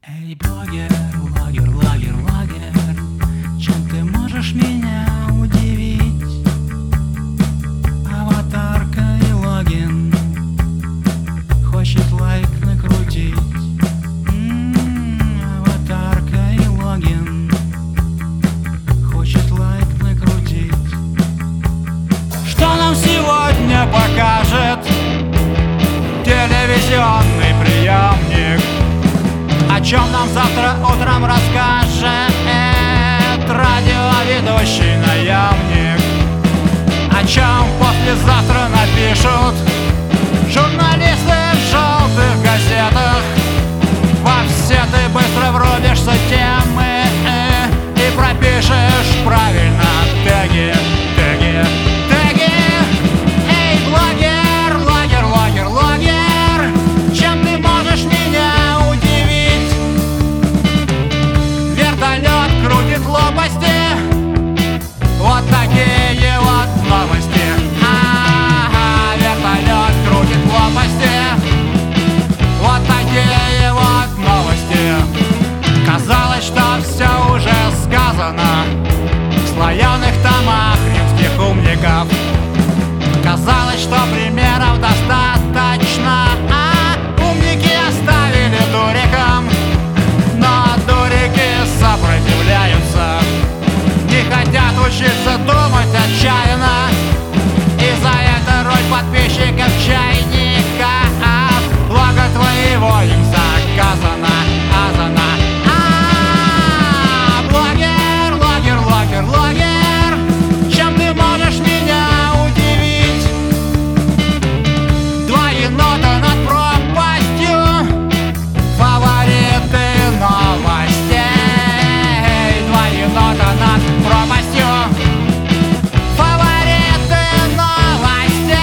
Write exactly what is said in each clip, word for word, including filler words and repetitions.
Эй, блогер, блогер, блогер, блогер, чем ты можешь меня удивить? Аватарка и логин, хочет лайк накрутить. М-м, аватарка и логин, хочет лайк накрутить. Что нам сегодня покажет телевизионный приемник? О чем нам завтра утром расскажет радиоведущий наемник? О чем послезавтра напишут журналисты в желтых газетах? Во все ты быстро врубишься темы и пропишешь правильно теги, теги, теги. Эй, блогер, блогер, блогер, блогер, чем ты можешь меня удивить? Вертолет крутит лопасти, вот такие вот новости. Ага, вертолет крутит лопасти, вот такие вот новости. Казалось, что все уже сказано в слоеных томах римских умников. Казалось, что примеров достаточно, а умники оставили дурикам. Но дурики сопротивляются, не хотят учиться думать отчаянно. И за это роль подписчиков чайника блога твоего им заказана, азана. А, блогер, блогер, блогер, блогер, чем ты можешь меня удивить? Два енота над пропастью, фавориты новостей. Два енота над пропастью, фавориты новостей.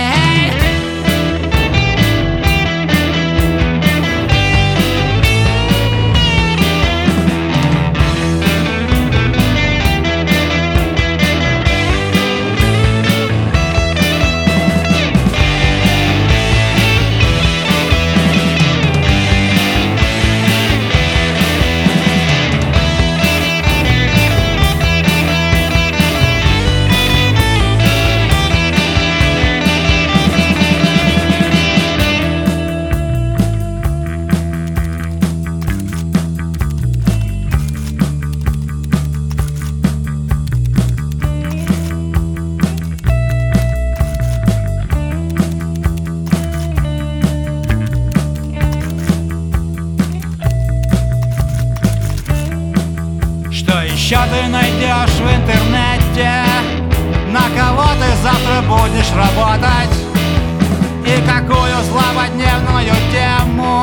Что еще ты найдешь в интернете? На кого ты завтра будешь работать? И какую злободневную тему